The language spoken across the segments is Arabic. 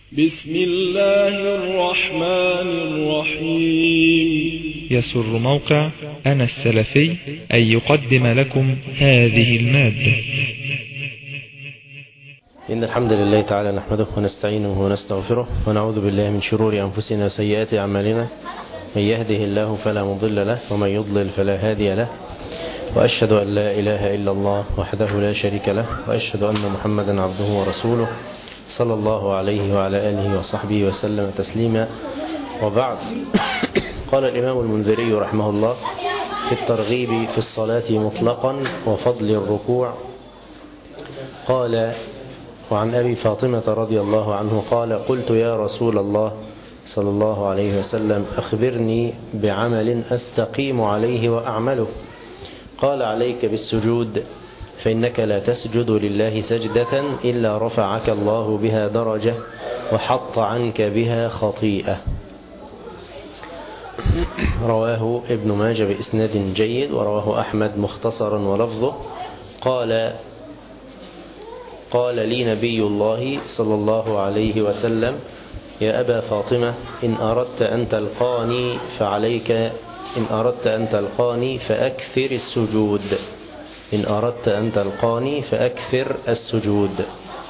بسم الله الرحمن الرحيم. يسر موقع أنا السلفي أن يقدم لكم هذه المادة. إن الحمد لله تعالى نحمده ونستعينه ونستغفره ونعوذ بالله من شرور أنفسنا وسيئات أعمالنا. من يهده الله فلا مضل له ومن يضلل فلا هادي له، وأشهد أن لا إله إلا الله وحده لا شريك له، وأشهد أن محمدا عبده ورسوله صلى الله عليه وعلى آله وصحبه وسلم تسليما. وبعد، قال الإمام المنذري رحمه الله في الترغيب في الصلاة مطلقا وفضل الركوع، قال: وعن أبي فاطمة رضي الله عنه قال: قلت يا رسول الله صلى الله عليه وسلم أخبرني بعمل أستقيم عليه وأعمله. قال: عليك بالسجود، فإنك لا تسجد لله سجدة إلا رفعك الله بها درجة وحط عنك بها خطيئة. رواه ابن ماجه بإسناد جيد، ورواه أحمد مختصرا ولفظه. قال لي نبي الله صلى الله عليه وسلم: يا أبا فاطمة، إن أردت أن تلقاني فأكثر السجود. إن أردت أن تلقاني فأكثر السجود.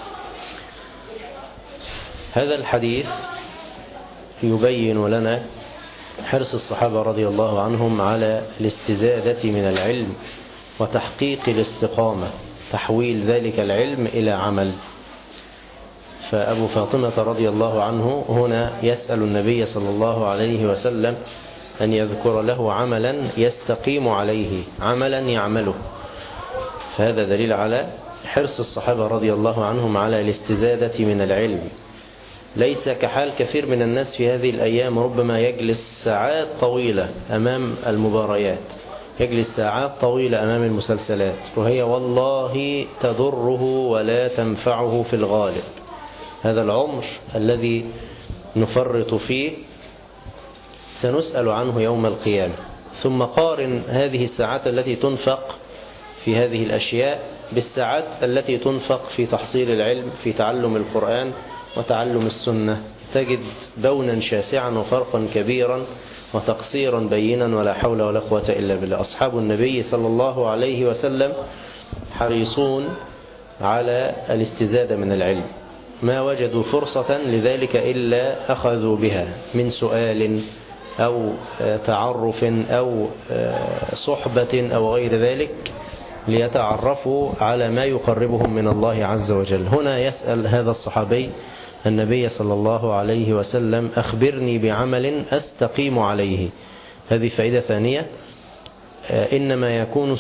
هذا الحديث يبين لنا حرص الصحابة رضي الله عنهم على الاستزادة من العلم وتحقيق الاستقامة، تحويل ذلك العلم إلى عمل. فأبو فاطمة رضي الله عنه هنا يسأل النبي صلى الله عليه وسلم أن يذكر له عملا يستقيم عليه، عملا يعمله. فهذا دليل على حرص الصحابة رضي الله عنهم على الاستزادة من العلم. ليس كحال كثير من الناس في هذه الأيام، ربما يجلس ساعات طويلة أمام المباريات، يجلس ساعات طويلة أمام المسلسلات، وهي والله تضره ولا تنفعه في الغالب. هذا العمر الذي نفرط فيه سنسأل عنه يوم القيامة. ثم قارن هذه الساعات التي تنفق في هذه الأشياء بالساعات التي تنفق في تحصيل العلم، في تعلم القرآن وتعلم السنة، تجد بونا شاسعا وفرقا كبيرا وتقصيرا بينا، ولا حول ولا قوة إلا بالله. أصحاب النبي صلى الله عليه وسلم حريصون على الاستزادة من العلم، ما وجدوا فرصة لذلك إلا أخذوا بها من سؤال أو تعرف أو صحبة أو غير ذلك، ليتعرفوا على ما يقربهم من الله عز وجل. هنا يسأل هذا الصحابي النبي صلى الله عليه وسلم: أخبرني بعمل أستقيم عليه. هذه فائدة ثانية. إنما يكون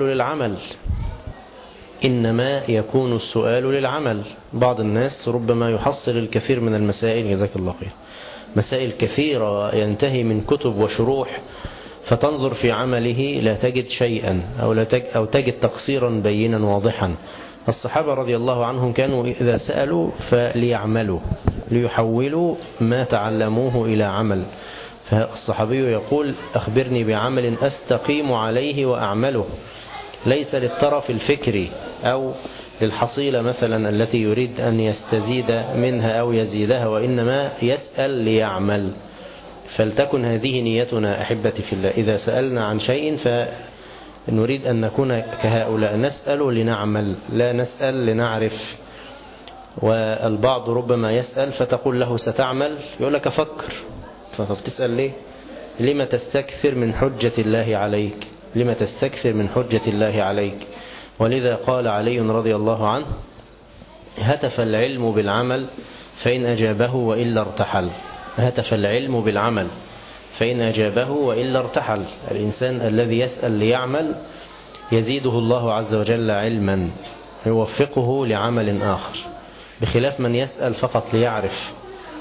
السؤال للعمل. بعض الناس ربما يحصل الكثير من المسائل، جزاك الله خير، مسائل كثيرة ينتهي من كتب وشروح، فتنظر في عمله لا تجد شيئا أو تجد تقصيرا بينا واضحا. الصحابة رضي الله عنهم كانوا إذا سألوا فليعملوا، ليحولوا ما تعلموه إلى عمل. فالصحابي يقول: أخبرني بعمل أستقيم عليه وأعمله، ليس للطرف الفكري أو للحصيلة مثلا التي يريد أن يستزيد منها أو يزيدها، وإنما يسأل ليعمل. فلتكن هذه نيتنا أحبتي في الله. إذا سألنا عن شيء فنريد أن نكون كهؤلاء، نسأل لنعمل، لا نسأل لنعرف. والبعض ربما يسأل فتقول له ستعمل، يقول لك أفكر. فبتسأل ليه؟ لما تستكثر من حجة الله عليك؟ لما تستكثر من حجة الله عليك؟ ولذا قال علي رضي الله عنه: هتف العلم بالعمل فإن أجابه وإلا ارتحل. هتف العلم بالعمل فإن أجابه وإلا ارتحل. الإنسان الذي يسأل ليعمل يزيده الله عز وجل علما، يوفقه لعمل آخر، بخلاف من يسأل فقط ليعرف.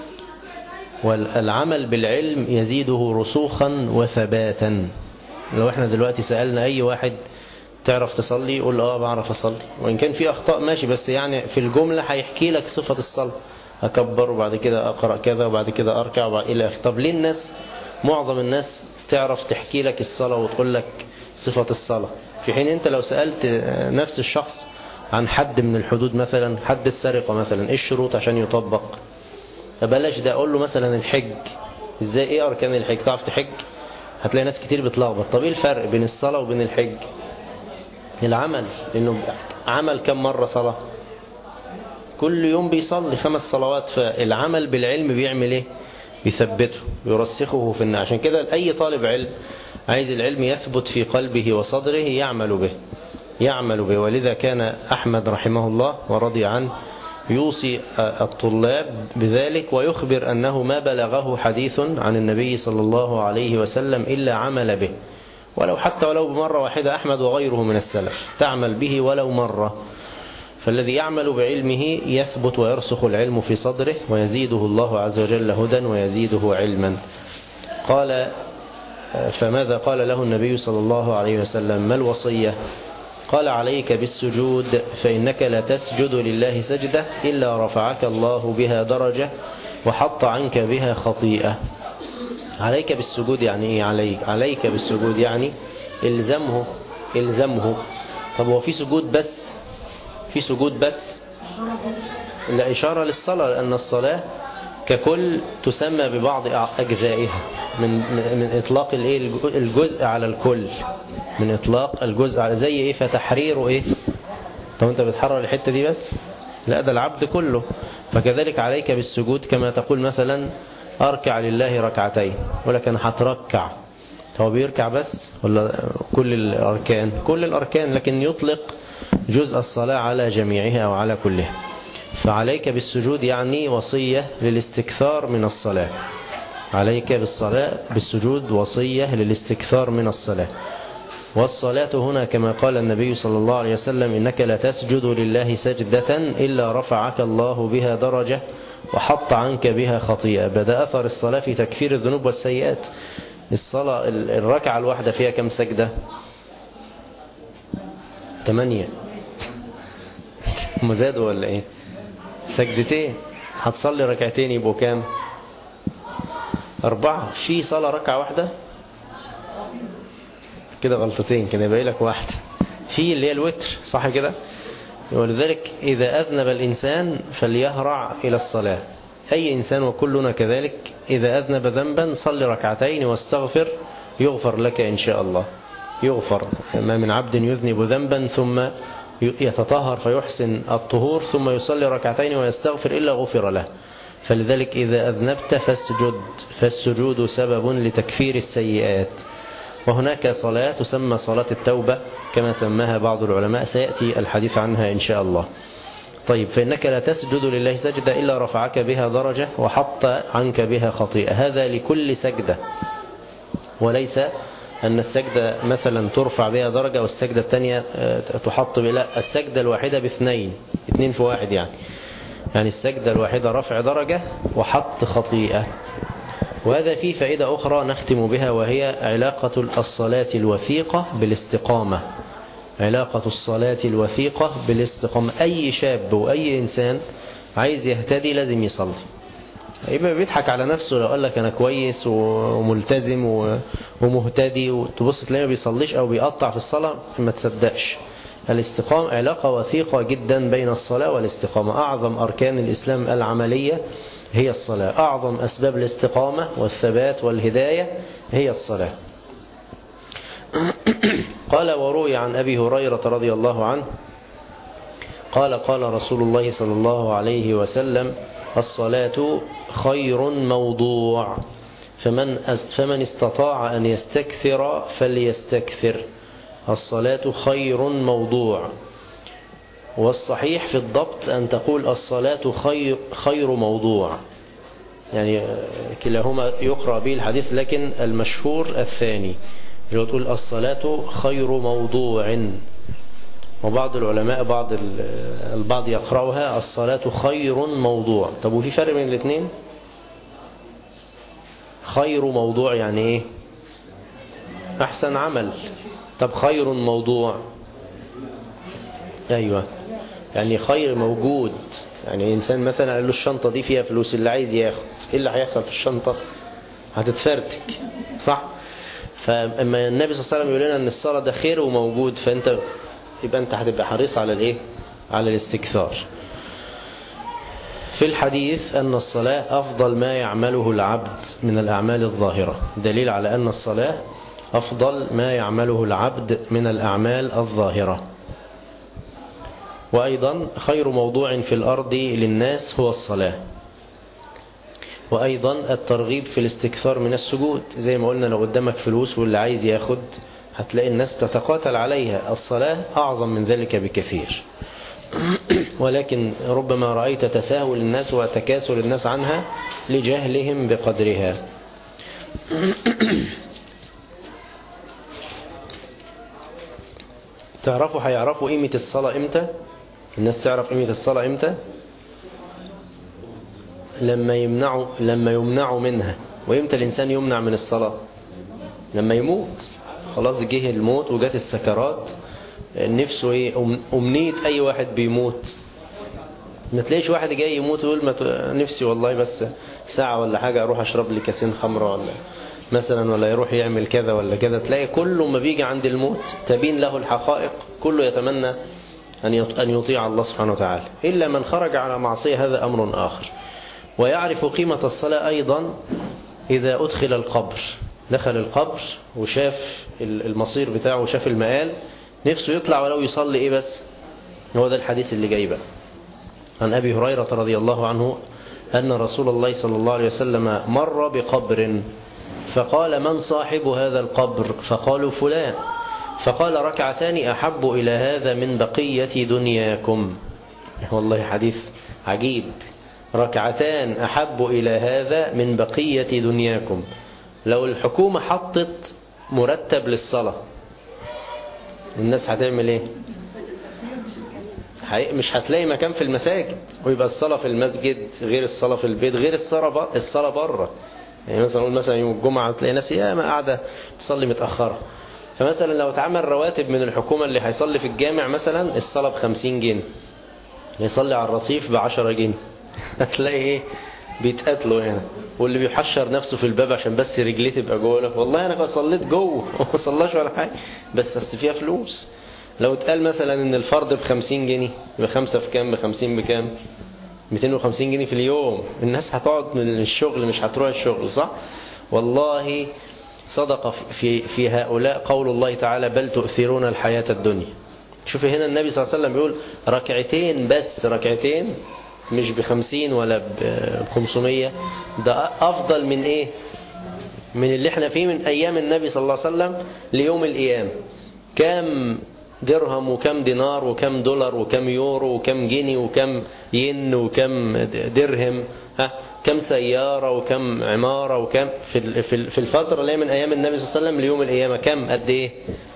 والعمل بالعلم يزيده رسوخا وثباتا. لو احنا دلوقتي سألنا أي واحد: تعرف تصلي؟ يقول: بعرف أصلي، وإن كان في أخطاء ماشي، بس يعني في الجملة هيحكي لك صفة الصلاة: أكبر وبعد كده أقرأ كذا وبعد كده أركع إلى آخره. طب ليه معظم الناس تعرف تحكي لك الصلاة وتقول لك صفة الصلاة، في حين أنت لو سألت نفس الشخص عن حد من الحدود، مثلا حد السرقة مثلا، إيه الشروط عشان يطبق؟ فبلاش ده. أقول له مثلا الحج، إزاي؟ إيه أركان الحج؟ تعرف تحج؟ هتلاقي ناس كتير بتلخبط. طب إيه الفرق بين الصلاة وبين الحج؟ العمل. لأنه عمل كم مرة صلاة؟ كل يوم بيصلي 5 صلوات. فالعمل بالعلم بيعمل إيه؟ بيثبته، يرسخه في الناس. عشان كده أي طالب علم عايز العلم يثبت في قلبه وصدره يعمل به. ولذا كان أحمد رحمه الله ورضي عنه يوصي الطلاب بذلك، ويخبر أنه ما بلغه حديث عن النبي صلى الله عليه وسلم إلا عمل به، ولو بمرة واحدة. أحمد وغيره من السلف تعمل به ولو مرة. فالذي يعمل بعلمه يثبت ويرسخ العلم في صدره، ويزيده الله عز وجل هدى ويزيده علما. قال: فماذا قال له النبي صلى الله عليه وسلم؟ ما الوصية؟ قال: عليك بالسجود، فإنك لا تسجد لله سجدة إلا رفعك الله بها درجة وحط عنك بها خطيئة. عليك بالسجود يعني إيه؟ عليك بالسجود يعني إلزمه. طب هو في سجود بس؟ لا، إشارة للصلاة، لأن الصلاة ككل تسمى ببعض أجزائها من إطلاق الجزء على الكل، من إطلاق الجزء على زي إيه؟ فتحريره إيه؟ طب أنت بتحرر الحتة دي بس؟ لا، ده العبد كله. فكذلك عليك بالسجود، كما تقول مثلا أركع لله ركعتين، ولكن هتركع، هو بيركع بس ولا كل الأركان؟ لكن يطلق جزء الصلاة على جميعها أو على كلها. فعليك بالسجود يعني وصية للاستكثار من الصلاة. عليك بالسجود وصية للاستكثار من الصلاة. والصلاة هنا كما قال النبي صلى الله عليه وسلم: إنك لا تسجد لله سجدة إلا رفعك الله بها درجة وحط عنك بها خطيئة. بدأ أثر الصلاة في تكفير الذنوب والسيئات. الصلاة الركعة الواحدة فيها كم سجدة؟ 8. مزاد ولا إيه؟ سجدتين. هتصلي ركعتين يبقوا كام؟ 4. في صلاة ركعة واحدة كده غلطتين، كده يبقى لك واحدة. في اللي هي الوتر، صح كده؟ ولذلك إذا أذنب الإنسان فليهرع إلى الصلاة. أي إنسان وكلنا كذلك، إذا أذنب ذنبا صلي ركعتين واستغفر يغفر لك إن شاء الله. يغفر. ما من عبد يذنب ذنبا ثم يتطهر فيحسن الطهور ثم يصلي ركعتين ويستغفر إلا غفر له. فلذلك إذا أذنبت فاسجد، فالسجود سبب لتكفير السيئات. وهناك صلاة تسمى صلاة التوبة كما سماها بعض العلماء، سيأتي الحديث عنها إن شاء الله. طيب، فإنك لا تسجد لله سجدة إلا رفعك بها درجة وحط عنك بها خطيئة. هذا لكل سجدة، وليس أن السجدة مثلا ترفع بها درجة والسجدة الثانية تحط بها. لا، السجدة الواحدة باثنين في واحد يعني السجدة الواحدة رفع درجة وحط خطيئة. وهذا فيه فائدة أخرى نختم بها، وهي علاقة الصلاة الوثيقة بالاستقامة. علاقة الصلاة الوثيقة بالاستقامة. أي شاب وأي إنسان عايز يهتدي لازم يصلي. يبقى بيضحك على نفسه لو قال لك أنا كويس وملتزم ومهتدي، وتبص تلاقيه ما بيصليش أو بيقطع في الصلاة، ما تصدقش. الاستقامة علاقة وثيقة جدا بين الصلاة والاستقامة. أعظم أركان الإسلام العملية هي الصلاة. أعظم أسباب الاستقامة والثبات والهداية هي الصلاة. قال: وروي عن أبي هريرة رضي الله عنه قال: قال رسول الله صلى الله عليه وسلم: الصلاة خير موضوع، فمن استطاع أن يستكثر فليستكثر. الصلاة خير موضوع. والصحيح في الضبط أن تقول الصلاة خير موضوع، يعني كلاهما يقرأ به الحديث، لكن المشهور الثاني اللي هو تقول الصلاة خير موضوع. وبعض العلماء البعض يقرأها الصلاة خير موضوع. طب وفي فرق بين الاثنين؟ خير موضوع يعني ايه؟ احسن عمل. طب خير موضوع ايوه يعني خير موجود. يعني انسان مثلا قال له الشنطة دي فيها فلوس، اللي عايز ياخد، ايه اللي هيحصل في الشنطة؟ هتتفرتك، صح؟ فاما النبي صلى الله عليه وسلم يقول لنا ان الصلاة ده خير وموجود، يبقى انت هتبقى حريص على الايه؟ على الاستكثار. في الحديث أن الصلاة أفضل ما يعمله العبد من الأعمال الظاهرة، دليل على أن الصلاة أفضل ما يعمله العبد من الأعمال الظاهرة. وأيضا خير موضوع في الأرض للناس هو الصلاة. وأيضا الترغيب في الاستكثار من السجود، زي ما قلنا لو قدامك فلوس واللي عايز ياخد هتلاقي الناس تتقاتل عليها، الصلاة أعظم من ذلك بكثير. ولكن ربما رأيت تساهل الناس وتكاسل الناس عنها لجهلهم بقدرها. هيعرفوا قيمة الصلاة امتى؟ الناس تعرف قيمة الصلاة امتى؟ لما يمنعوا منها. وامتى الإنسان يمنع من الصلاة؟ لما يموت، خلاص جه الموت وجت السكرات، نفسه ايه؟ أمنية أي واحد بيموت. ما تلاقيش واحد جاي يموت ويقول نفسي والله بس ساعة ولا حاجة أروح أشرب لي كاسين خمرة ولا مثلا، ولا يروح يعمل كذا ولا كذا. تلاقي كله ما بيجي عند الموت تبين له الحقائق كله يتمنى أن يطيع الله سبحانه وتعالى، إلا من خرج على معصية، هذا أمر آخر. ويعرف قيمة الصلاة أيضا إذا أدخل القبر، دخل القبر وشاف المصير بتاعه وشاف المآل، نفسه يطلع ولو يصلي إيه بس. هو ده الحديث اللي جاي بقى عن أبي هريرة رضي الله عنه أن رسول الله صلى الله عليه وسلم مر بقبر فقال: من صاحب هذا القبر؟ فقالوا: فلان. فقال: ركعتان أحب إلى هذا من بقية دنياكم. والله حديث عجيب، ركعتان أحب إلى هذا من بقية دنياكم. لو الحكومة حطت مرتب للصلاة الناس هتعمل ايه؟ مش هتلاقي مكان في المساجد، ويبقى الصلاة في المسجد غير الصلاة في البيت غير الصلاة بره. يعني مثلا نقول مثلا يوم الجمعة تلاقي ناس ياما قاعدة تصلي متأخرة. فمثلا لو اتعمل رواتب من الحكومة، اللي هيصلي في الجامع مثلا الصلاة ب50 جنيه، يصلي على الرصيف ب10 جنيه، هتلاقي ايه؟ بيتقاتلوا هنا. واللي بيحشر نفسه في الباب عشان بس رجليه تبقى جوه، لك والله انا صليت جوه وما صلاش ولا حاجه، بس اصل فيها فلوس. لو اتقال مثلا ان الفرض ب50 جنيه، يبقى 5 في كام؟ ب50 بكام؟ 250 جنيه في اليوم. الناس هتقعد من الشغل، مش هتروح الشغل، صح؟ والله صدق في هؤلاء قول الله تعالى: بل تؤثرون الحياة الدنيا. شوف هنا النبي صلى الله عليه وسلم بيقول ركعتين بس، ركعتين مش ب50 ولا ب500. ده أفضل من إيه؟ من اللي احنا فيه من أيام النبي صلى الله عليه وسلم ليوم القيامة. كم درهم وكم دينار وكم دولار وكم يورو وكم جنيه وكم ين وكم درهم، كم سيارة وكم عمارة وكم في الفترة اللي من أيام النبي صلى الله عليه وسلم ليوم القيامة، كم قد إيه؟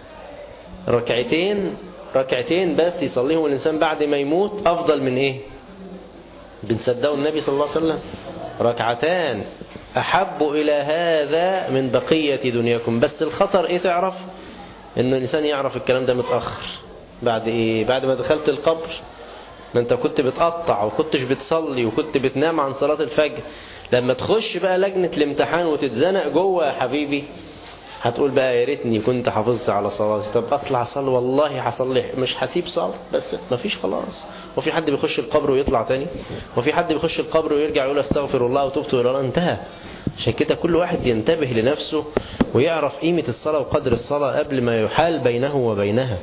ركعتين بس يصليهم الإنسان بعد ما يموت أفضل من إيه؟ بنصدقوا النبي صلى الله عليه وسلم، ركعتان أحب إلى هذا من بقية دنياكم. بس الخطر إيه؟ تعرف إنه الإنسان يعرف الكلام ده متأخر. بعد إيه؟ بعد ما دخلت القبر. ما أنت كنت بتقطع وكنتش بتصلي وكنت بتنام عن صلاة الفجر. لما تخش بقى لجنة الامتحان وتتزنق جوه يا حبيبي، هتقول بقى يا ريتني كنت حافظت على صلاتي. طب اطلع صلي، والله هصلي، مش هسيب صلاة، بس مفيش خلاص. وفي حد بيخش القبر ويطلع تاني؟ وفي حد بيخش القبر ويرجع يقول استغفر الله وتوبت الى الله؟ انتهى. عشان كده كل واحد ينتبه لنفسه ويعرف قيمة الصلاة وقدر الصلاة قبل ما يحال بينه وبينها.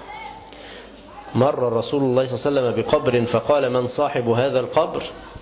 مر رسول الله صلى الله عليه وسلم بقبر فقال: من صاحب هذا القبر؟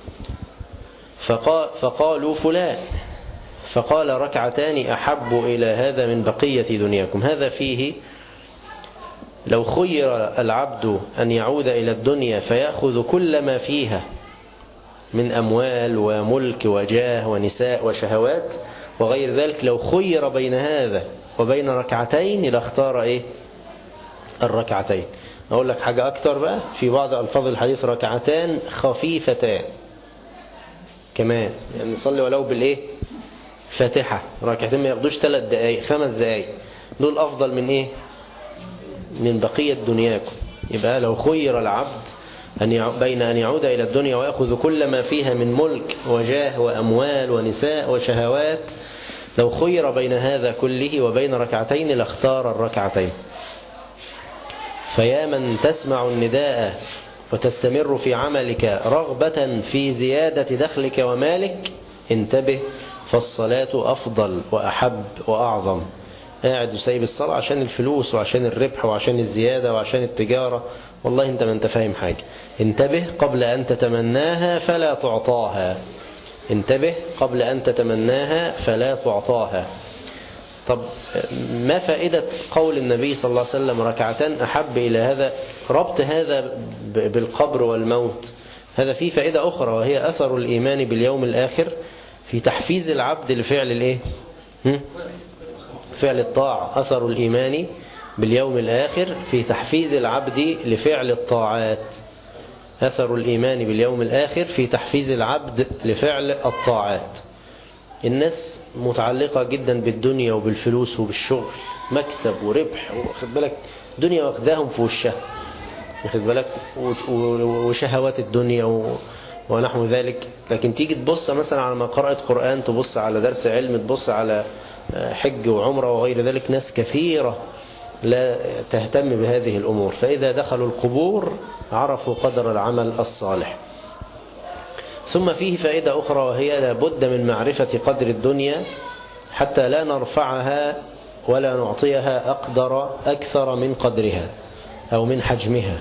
فقالوا: فلان. فقال: ركعتان أحب إلى هذا من بقية دنياكم. هذا فيه لو خير العبد أن يعود إلى الدنيا فيأخذ كل ما فيها من أموال وملك وجاه ونساء وشهوات وغير ذلك، لو خير بين هذا وبين ركعتين لاختار إيه؟ الركعتين. أقول لك حاجة أكتر بقى، في بعض ألفاظ الحديث ركعتان خفيفتان كمان، يعني نصلي ولو بالإيه؟ فاتحة. ركعتين ما ياخدوش 3 دقايق 5 دقايق، دول أفضل من إيه؟ من بقية دنياكم. يبقى لو خير العبد بين أن يعود إلى الدنيا ويأخذ كل ما فيها من ملك وجاه وأموال ونساء وشهوات، لو خير بين هذا كله وبين ركعتين لاختار الركعتين. فيا من تسمع النداء وتستمر في عملك رغبة في زيادة دخلك ومالك، انتبه، فالصلاة أفضل وأحب وأعظم. قاعد وسايب الصلاة عشان الفلوس وعشان الربح وعشان الزيادة وعشان التجارة، والله انت ما انت فاهم حاجة. انتبه قبل أن تتمناها فلا تعطاها. انتبه قبل أن تتمناها فلا تعطاها. طب ما فائدة قول النبي صلى الله عليه وسلم ركعتان أحب إلى هذا؟ ربط هذا بالقبر والموت، هذا فيه فائدة أخرى، وهي أثر الإيمان باليوم الآخر في تحفيز العبد لفعل الإيه؟ فعل الطاعة. أثر الإيمان باليوم الآخر في تحفيز العبد لفعل الطاعات. أثر الإيمان باليوم الآخر في تحفيز العبد لفعل الطاعات. الناس متعلقة جدا بالدنيا وبالفلوس وبالشغل، مكسب وربح، واخد بالك دنيا واخداهم في وشها، واخد بالك، وشهوات الدنيا ونحو ذلك. لكن تيجي تبص مثلا على قراءة قرآن، تبص على درس علم، تبص على حج وعمرة وغير ذلك، ناس كثيرة لا تهتم بهذه الأمور. فإذا دخلوا القبور عرفوا قدر العمل الصالح. ثم فيه فائدة أخرى، وهي لابد من معرفة قدر الدنيا حتى لا نرفعها ولا نعطيها أكثر من قدرها أو من حجمها،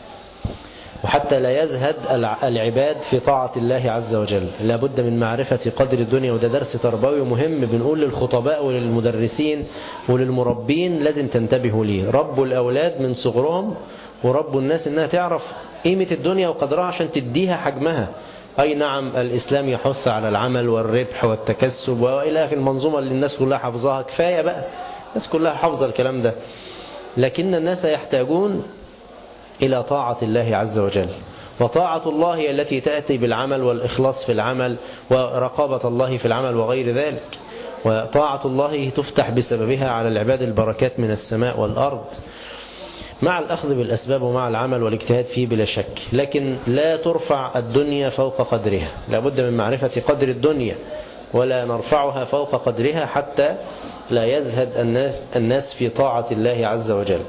وحتى لا يزهد العباد في طاعة الله عز وجل. لابد من معرفة قدر الدنيا، وده درس تربوي مهم بنقول للخطباء وللمدرسين وللمربين لازم تنتبهوا ليه. ربوا الأولاد من صغرهم وربوا الناس إنها تعرف قيمة الدنيا وقدرها عشان تديها حجمها. أي نعم، الإسلام يحث على العمل والربح والتكسب وإلى آخر المنظومة اللي الناس كلها حافظاها، كفاية بقى، الناس كلها حافظة الكلام ده. لكن الناس يحتاجون إلى طاعة الله عز وجل، وطاعة الله هي التي تأتي بالعمل والإخلاص في العمل ورقابة الله في العمل وغير ذلك. وطاعة الله تفتح بسببها على العباد البركات من السماء والأرض، مع الأخذ بالأسباب ومع العمل والاجتهاد فيه بلا شك. لكن لا ترفع الدنيا فوق قدرها، لابد من معرفة قدر الدنيا ولا نرفعها فوق قدرها حتى لا يزهد الناس في طاعة الله عز وجل.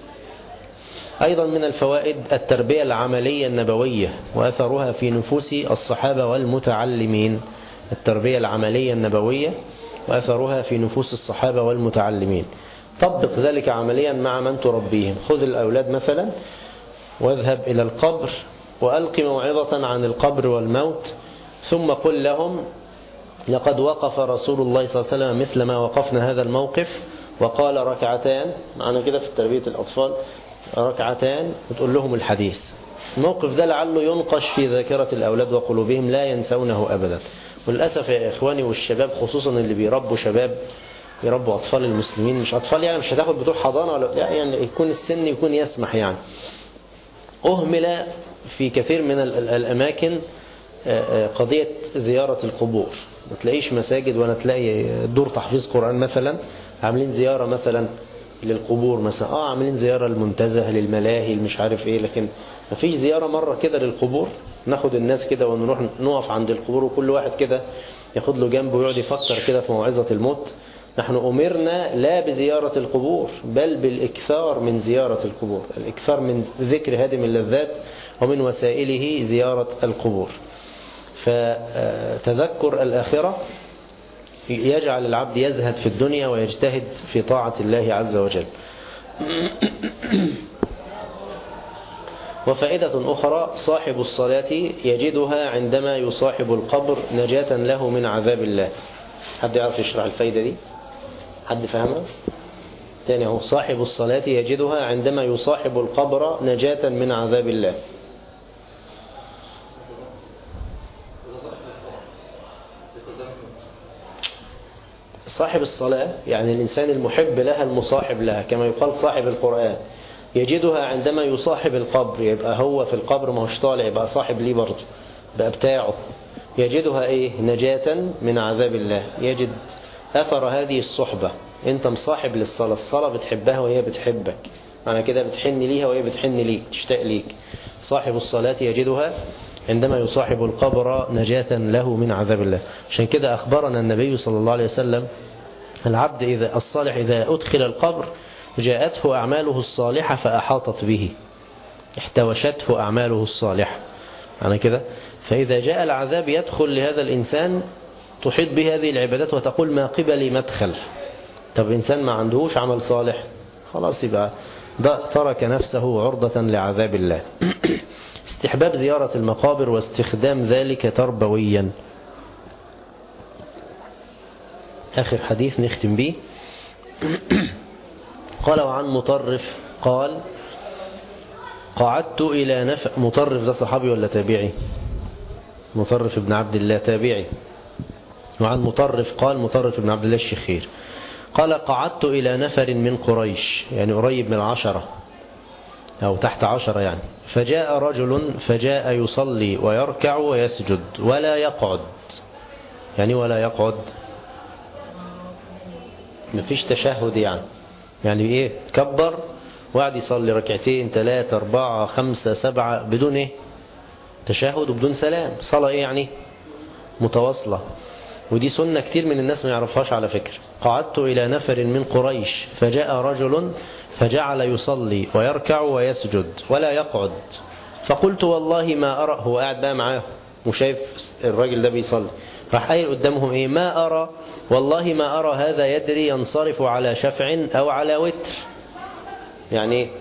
أيضا من الفوائد التربية العملية النبوية وأثرها في نفوس الصحابة والمتعلمين. التربية العملية النبوية وأثرها في نفوس الصحابة والمتعلمين. طبق ذلك عمليا مع من تربيهم. خذ الأولاد مثلا واذهب إلى القبر وألق موعظة عن القبر والموت، ثم قل لهم لقد وقف رسول الله صلى الله عليه وسلم مثل ما وقفنا هذا الموقف وقال ركعتان. معنا كده في تربية الأطفال ركعتان، وتقول لهم الحديث. الموقف ده لعله ينقش في ذاكرة الأولاد وقلوبهم لا ينسونه أبدا. وللأسف يا إخواني والشباب خصوصا اللي بيربوا شباب، يربوا أطفال المسلمين، مش أطفال يعني مش هتاخد بتوع حضانة ولا يعني يكون السن يكون يسمح يعني. أهمل في كثير من الأماكن قضية زيارة القبور. ما تلاقيش مساجد ولا تلاقي دور تحفيظ قرآن مثلا عاملين زيارة مثلا للقبور مثلا، عاملين زيارة المنتزه للملاهي مش عارف ايه، لكن ما فيش زيارة مرة كده للقبور. ناخد الناس كده ونروح نقف عند القبور وكل واحد كده ياخد له جنبه ويقعد يفكر كده في موعظة الموت. نحن أمرنا لا بزيارة القبور بل بالإكثار من زيارة القبور، الإكثار من ذكر هادم اللذات ومن وسائله زيارة القبور. فتذكر الآخرة يجعل العبد يزهد في الدنيا ويجتهد في طاعة الله عز وجل. وفائدة أخرى صاحب الصلاة يجدها عندما يصاحب القبر نجاة له من عذاب الله. حد يعرف يشرح الفائدة دي؟ حد فهمها؟ تاني هو صاحب الصلاة يجدها عندما يصاحب القبر نجاة من عذاب الله. صاحب الصلاة يعني الإنسان المحب لها المصاحب لها، كما يقال صاحب القرآن يجدها عندما يصاحب القبر، يبقى هو في القبر ما هوش طالع، يبقى صاحب ليه برضه، بقى بتاعه. يجدها ايه؟ نجاة من عذاب الله. يجد أثر هذه الصحبة. انت مصاحب للصلاة، الصلاة بتحبها وهي بتحبك، أنا كده بتحن ليها وهي بتحن ليك، تشتاق ليك. صاحب الصلاة يجدها عندما يصاحب القبر نجاة له من عذاب الله. عشان كده أخبرنا النبي صلى الله عليه وسلم العبد الصالح إذا أدخل القبر جاءته أعماله الصالحة فأحاطت به. احتوشته أعماله الصالحة يعني كده. فإذا جاء العذاب يدخل لهذا الإنسان تحيط به هذه العبادات وتقول ما قبلي مدخل. طب إنسان ما عندهوش عمل صالح خلاص يبقى ترك نفسه عرضة لعذاب الله. استحباب زيارة المقابر واستخدام ذلك تربويا. آخر حديث نختم به. قال وعن مطرف قال قعدت إلى مطرف ده صحابي ولا تابعي؟ مطرف بن عبد الله تابعي. وعن مطرف قال مطرف بن عبد الله الشخير قال قعدت إلى نفر من قريش يعني قريب من 10 أو تحت 10 يعني. فجاء رجل فجاء يصلي ويركع ويسجد ولا يقعد. يعني ولا يقعد مفيش تشهد يعني إيه كبر وقعد يصلي ركعتين 3 4 5 7 بدون إيه تشهد وبدون سلام. صلاة إيه يعني متواصلة. ودي سنة كتير من الناس ما يعرفهاش على فكرة. قعدت إلى نفر من قريش فجاء رجل فجعل يصلي ويركع ويسجد ولا يقعد. فقلت والله ما أرى. هو قاعد بقى معاه وشايف الراجل ده بيصلي. راح قايل قدامهم إيه ما أرى والله ما أرى هذا يدري ينصرف على شفع أو على وتر. يعني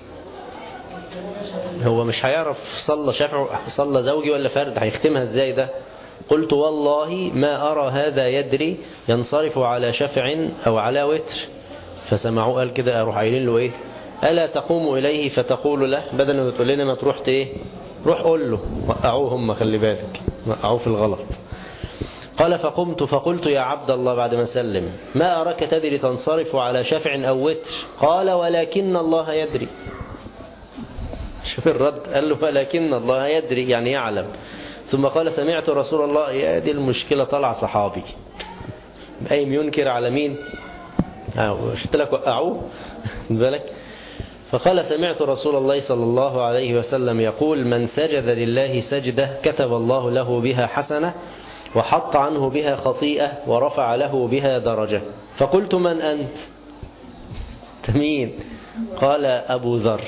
هو مش هيعرف صلى شفع صلى زوجي ولا فرد هيختمها ازاي ده. قلت والله ما أرى هذا يدري ينصرف على شفع أو على وتر. فسمعوا قال كده أروح قايلين له إيه ألا تقوم إليه فتقول له بدل ما تقول لنا ما تروح إيه روح قول له. وقعوه هم خلي بالك وقعوه في الغلط. قال فقمت فقلت يا عبد الله بعد ما سلم ما أراك تدري تنصرف على شفع أو وتر. قال ولكن الله يدري. شوف الرد قال له ولكن الله يدري يعني يعلم. ثم قال سمعت رسول الله. يا دي المشكلة طلع صحابي قايم ينكر على مين شفت لك وقعوه بالك. فقال سمعت رسول الله صلى الله عليه وسلم يقول من سجد لله سجدة كتب الله له بها حسنة وحط عنه بها خطيئة ورفع له بها درجة. فقلت من أنت مين؟ قال أبو ذر.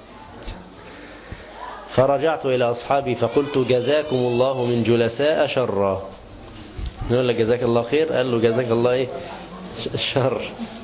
فرجعت إلى أصحابي فقلت جزاكم الله من جلساء شرا. نقول له جزاك الله خير. قال له جزاك الله إيه شر.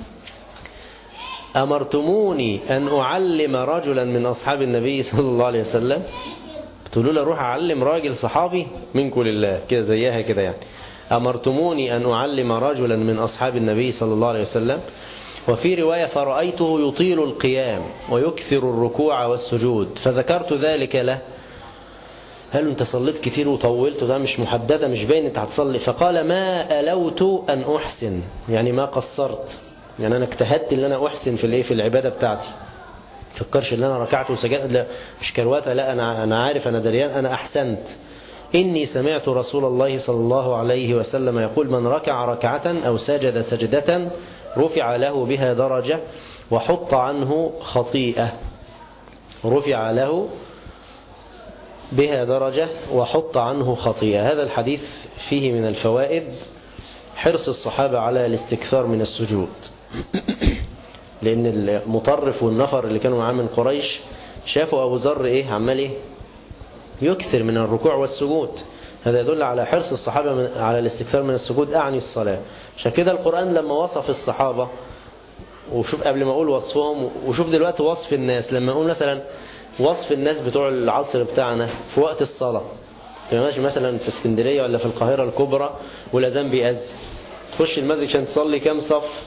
أمرتموني أن أعلم رجلا من أصحاب النبي صلى الله عليه وسلم. بتقولوا له روح أعلم راجل صحابي منكم لله كده زيها كده يعني. أمرتموني أن أعلم رجلا من أصحاب النبي صلى الله عليه وسلم. وفي رواية فرأيته يطيل القيام ويكثر الركوع والسجود فذكرت ذلك له. هل أنت صليت كتير وطولت ده مش محددة مش باين أنت هتصلي. فقال ما ألوت أن أحسن يعني ما قصرت يعني أنا اجتهدت ان أنا أحسن في العبادة بتاعتي. فكرش ان أنا ركعت وسجدت لا مش كرواتة لا أنا عارف أنا دريان أنا أحسنت. إني سمعت رسول الله صلى الله عليه وسلم يقول من ركع ركعة أو سجد سجدة رفع له بها درجة وحط عنه خطيئة. رفع له بها درجة وحط عنه خطيئة. هذا الحديث فيه من الفوائد حرص الصحابة على الاستكثار من السجود. لأن المطرف والنفر اللي كانوا معاه من قريش شافوا أبو ذر إيه عمال إيه يكثر من الركوع والسجود. هذا يدل على حرص الصحابة على الاستكثار من السجود أعني الصلاة. عشان كده القرآن لما وصف الصحابة وشوف قبل ما أقول وصفهم وشوف دلوقتي وصف الناس لما أقول مثلا وصف الناس بتوع العصر بتاعنا في وقت الصلاة. ماشي مثلا في اسكندرية ولا في القاهرة الكبرى والأذان بيأذن تخش المسجد عشان تصلي كام صف.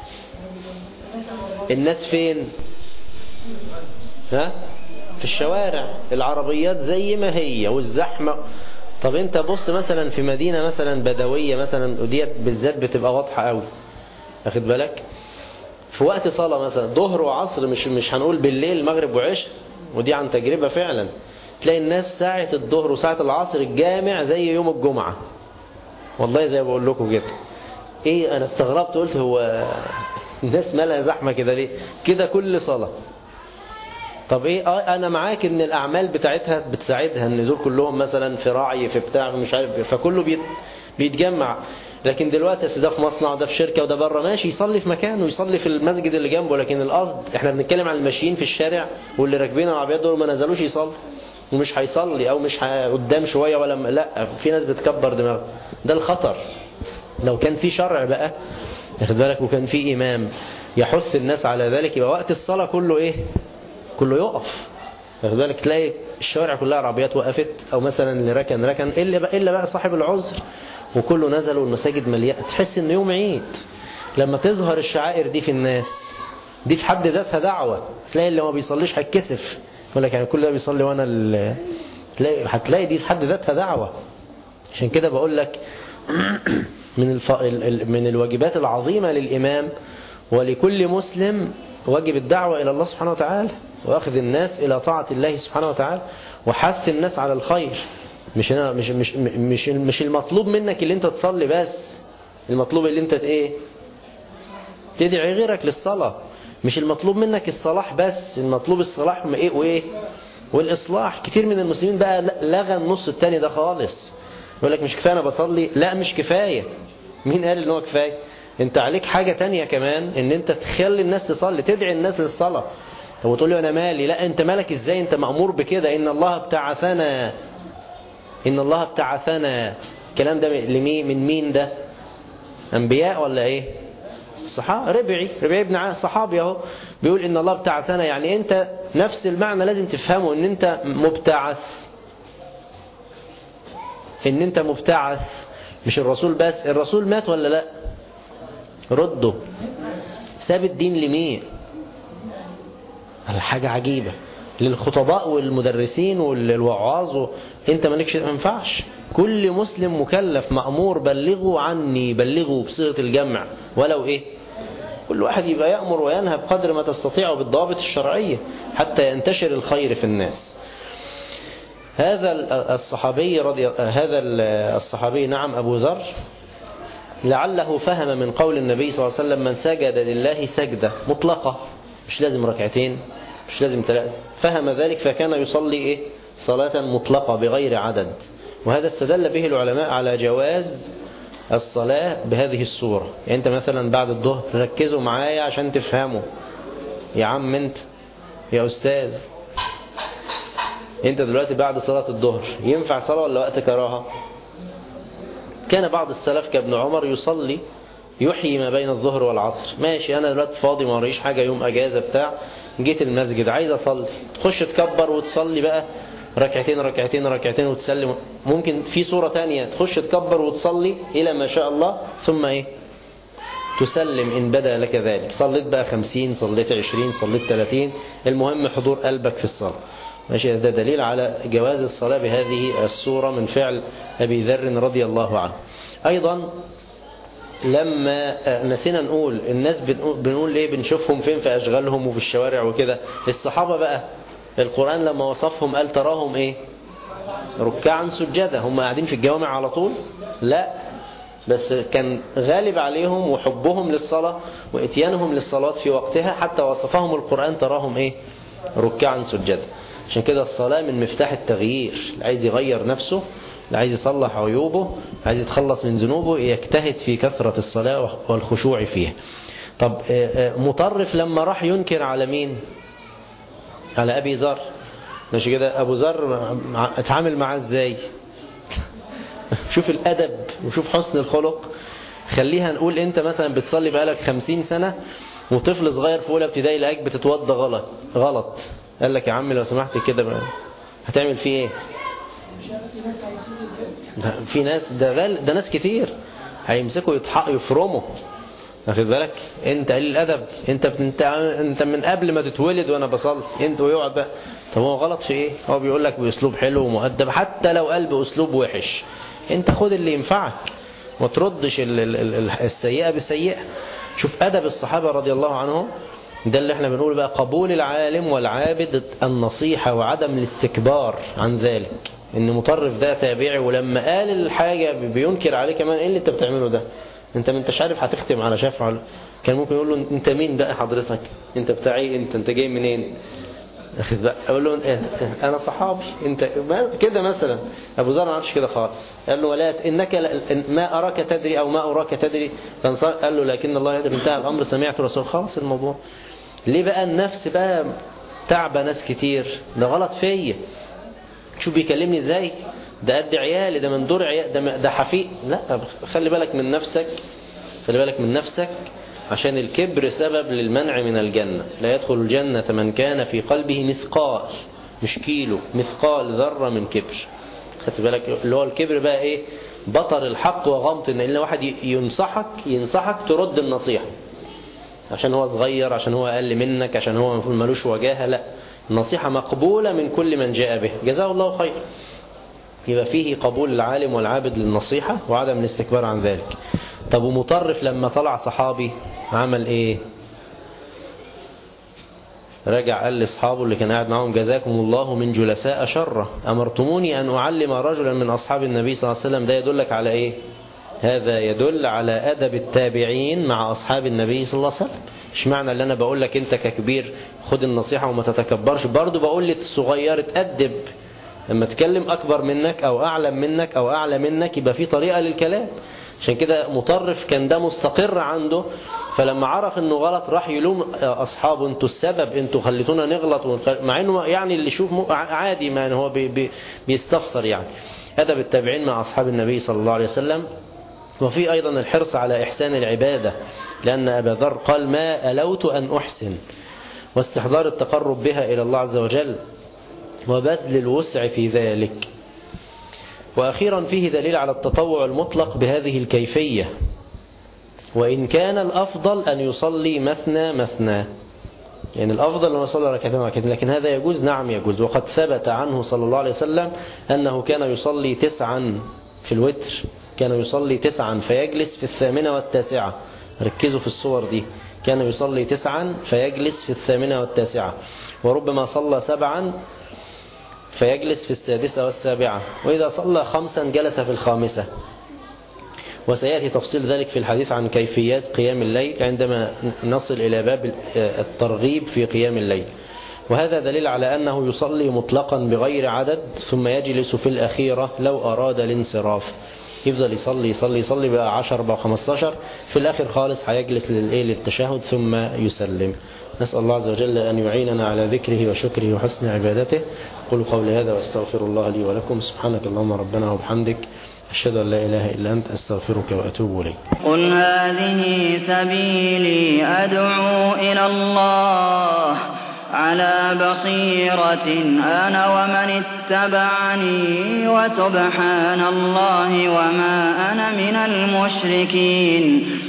الناس فين في الشوارع العربيات زي ما هي والزحمة. طب انت بص مثلا في مدينة مثلا بدوية مثلا وديت بالذات بتبقى واضحة قوي اخد بالك في وقت صلاة مثلا ظهر وعصر مش هنقول بالليل مغرب وعشاء ودي عن تجربة فعلا. تلاقي الناس ساعة الظهر وساعة العصر الجامع زي يوم الجمعة والله زي بقول لكم كده. ايه انا استغربت قلت هو الناس مالها زحمة كده ليه كده كل صلاة. طب ايه انا معاك ان الاعمال بتاعتها بتساعدها ان دول كلهم مثلا في راعي في بتاع مش عارف فكله بيتجمع. لكن دلوقتي ده في مصنع وده في شركة وده بره، ماشي يصلي في مكانه ويصلي في المسجد اللي جنبه، لكن القصد احنا بنتكلم عن الماشيين في الشارع واللي راكبين العربيات دول ما نزلوش يصلي ومش هيصلي او مش قدام شوية ولا لا، في ناس بتكبر دماغها، ده الخطر. لو كان في شرع بقى واخد بالك وكان في إمام يحث الناس على ذلك، يبقى وقت الصلاة كله إيه؟ كله يقف. واخد بالك تلاقي الشوارع كلها عربيات وقفت، أو مثلا اللي ركن إلا بقى صاحب العذر، وكله نزل والمساجد مليانة. تحس إن يوم عيد لما تظهر الشعائر دي في الناس، دي في حد ذاتها دعوة. تلاقي اللي ما بيصليش هيتكسف يقول لك يعني كل ده بيصلي وأنا هتلاقي دي في حد ذاتها دعوة. عشان كده بقول لك من الواجبات العظيمة للإمام ولكل مسلم واجب الدعوة إلى الله سبحانه وتعالى، وأخذ الناس إلى طاعة الله سبحانه وتعالى، وحث الناس على الخير. مش المطلوب منك اللي انت تصلي بس، المطلوب اللي انت تدعي غيرك للصلاة. مش المطلوب منك الصلاح بس، المطلوب الصلاح والإصلاح. كتير من المسلمين بقى لغى النص التاني ده خالص، يقول لك مش كفاية أنا بصلي. لا مش كفاية. مين قال إن هو كفاية؟ أنت عليك حاجة تانية كمان، إن أنت تخلي الناس تصلي، تدعي الناس للصلاة. طب وتقول لي أنا مالي؟ لا أنت مالك إزاي؟ أنت مأمور بكده. إن الله ابتعثنا، إن الله ابتعثنا. الكلام ده من مين ده؟ أنبياء ولا إيه؟ الصحابة. ربعي ابن صحابي اهو بيقول إن الله ابتعثنا، يعني أنت نفس المعنى لازم تفهمه، إن أنت مبتعث، إن أنت مبتعث. مش الرسول بس، الرسول مات ولا لا؟ رده. ساب الدين لمين؟ حاجة عجيبة. للخطباء والمدرسين والوعاظ انت مالكش، ما ينفعش. كل مسلم مكلف مأمور بلغوا عني، بلغوا بصيغة الجمع ولو كل واحد يبقى يأمر وينهى بقدر ما تستطيع بالضوابط الشرعية حتى ينتشر الخير في الناس. هذا الصحابي نعم أبو ذر، لعله فهم من قول النبي صلى الله عليه وسلم من سجد لله سجدة مطلقة، مش لازم ركعتين مش لازم 3، فهم ذلك فكان يصلي صلاة مطلقة بغير عدد. وهذا استدل به العلماء على جواز الصلاة بهذه الصورة. يعني أنت مثلا بعد الظهر، ركزوا معايا عشان تفهموا يا عم، أنت يا أستاذ، أنت دلوقتي بعد صلاة الظهر ينفع صلاة ولا وقت كراهة؟ كان بعض السلف كابن عمر يصلي يحيي ما بين الظهر والعصر. ماشي أنا دلوقتي فاضي ما وريش حاجة، يوم أجازة بتاع، جيت المسجد عايز أصلي، تخش تكبر وتصلي بقى ركعتين وتسلم. ممكن في صورة تانية تخش تكبر وتصلي إلى ما شاء الله، ثم تسلم إن بدا لك ذلك. صليت بقى 50، صليت 20، صليت 30، المهم حضور قلبك في الصلاة. ماشي، ده دليل على جواز الصلاة بهذه الصورة من فعل أبي ذر رضي الله عنه. أيضا لما نسينا نقول، الناس بنقول ليه بنشوفهم فين في أشغالهم وفي الشوارع وكده. الصحابة بقى القرآن لما وصفهم قال تراهم ركعا سجدا. هم قاعدين في الجوامع على طول؟ لا، بس كان غالب عليهم وحبهم للصلاة واتيانهم للصلاة في وقتها، حتى وصفهم القرآن تراهم ركعا سجدا. عشان كده الصلاة من مفتاح التغيير. اللي عايز يغير نفسه، اللي عايز يصلح عيوبه، اللي عايز يتخلص من ذنوبه، يجتهد في كثرة الصلاة والخشوع فيها. طب مطرف لما راح ينكر على مين؟ على أبي ذر. ماشي كده، أبو ذر اتعامل معاه ازاي؟ شوف الأدب وشوف حسن الخلق. خليها نقول انت مثلا بتصلي بقالك 50 سنة وطفل صغير في أولى ابتدائي لقاك بتتوضى غلط، قال لك يا عم لو سمحت كده بقى هتعمل فيه ايه؟ في ناس ده ناس كتير هيمسكوا يفرموا. واخد بالك؟ انت قليل الادب، انت من قبل ما تتولد وانا بصلي، انت ويقعد بقى. طب هو غلط في ايه؟ هو بيقول لك باسلوب حلو ومؤدب، حتى لو قال باسلوب وحش انت خد اللي ينفعك، ما تردش السيئة بالسيئة. شوف ادب الصحابة رضي الله عنهم، ده اللي احنا بنقول بقى قبول العالم والعابد النصيحة وعدم الاستكبار عن ذلك. ان مطرف ده تابعي، ولما قال الحاجة بينكر عليه كمان، ايه اللي انت بتعمله ده؟ انت ما انتش عارف هتختم على شفعه. كان ممكن يقول له انت مين بقى حضرتك؟ انت بتاعي انت جاي منين؟ أقول له أنا صحابي أنت كده مثلا. أبو ذر ما عملش كده خالص، قال له ولا إنك ما أراك تدري أو ما أراك تدري، قال له لكن الله يدري. انتهى الأمر، سمعت رسول. خالص الموضوع. ليه بقى النفس بقى تعبى ناس كتير؟ ده غلط فيا. شو بيكلمني ازاي؟ ده قد عيالي، ده من دور عيال، ده حفيق. لا، خلي بالك من نفسك، خلي بالك من نفسك، عشان الكبر سبب للمنع من الجنة. لا يدخل الجنة من كان في قلبه مثقال، مش كيلو، مثقال ذرة من كبر. خدت بالك؟ اللي هو الكبر بقى ايه؟ بطر الحق وغمط. ان واحد ينصحك ترد النصيحة عشان هو صغير، عشان هو أقل منك، عشان هو ملوش وجاهة. لا، النصيحة مقبولة من كل من جاء به، جزاه الله خير. يبقى فيه قبول العالم والعابد للنصيحة وعدم الاستكبار عن ذلك. طب ومطرف لما طلع صحابي عمل ايه؟ رجع قال لأصحابه اللي كان قاعد معهم: جزاكم الله من جلساء شره، أمرتموني أن أعلم رجلا من أصحاب النبي صلى الله عليه وسلم. ده يدلك على ايه؟ هذا يدل على أدب التابعين مع أصحاب النبي صلى الله عليه وسلم. مش معنى اللي أنا بقول لك أنت ككبير خد النصيحة وما تتكبرش، برضو بقول للصغير اتأدب. لما تكلم أكبر منك أو أعلم منك أو أعلى منك يبقى في طريقة للكلام. عشان كده مطرف كان ده مستقر عنده، فلما عرف انه غلط راح يلوم أصحابه: انتوا السبب، انتوا خليتونا نغلط. مع انه يعني اللي يشوف عادي، ما هو بيستفسر يعني. أدب التابعين مع أصحاب النبي صلى الله عليه وسلم. وفي أيضا الحرص على إحسان العبادة، لأن أبا ذر قال: ما ألوت أن أحسن، واستحضار التقرب بها إلى الله عز وجل، وبذل الوسع في ذلك. وأخيرا فيه دليل على التطوع المطلق بهذه الكيفية، وإن كان الأفضل أن يصلي مثنى مثنى، يعني الأفضل أن يصلي ركعتين ركعتين، لكن هذا يجوز. نعم يجوز. وقد ثبت عنه صلى الله عليه وسلم أنه كان يصلي 9 في الوتر، كان يصلي 9 فيجلس في 8 والتاسعة. ركزوا في الصور دي، كان يصلي 9 فيجلس في 8 والتاسعة، وربما صلى 7 فيجلس في 6 والسابعة، وإذا صلى 5 جلس في 5. وسيأتي تفصيل ذلك في الحديث عن كيفيات قيام الليل عندما نصل إلى باب الترغيب في قيام الليل. وهذا دليل على أنه يصلي مطلقا بغير عدد، ثم يجلس في الأخيرة لو أراد الانصراف. يفضل يصلي يصلي يصلي بقى 10 بقى 15، في الآخر خالص هيجلس للتشهد ثم يسلم. نسأل الله عز وجل أن يعيننا على ذكره وشكره وحسن عبادته. قولوا قولي هذا واستغفر الله لي ولكم. سبحانك اللهم ربنا وبحمدك، أشهد أن لا إله إلا أنت، أستغفرك وأتوب إليك. قل هذه سبيلي أدعو إلى الله على بصيرة أنا ومن اتبعني، وسبحان الله وما أنا من المشركين.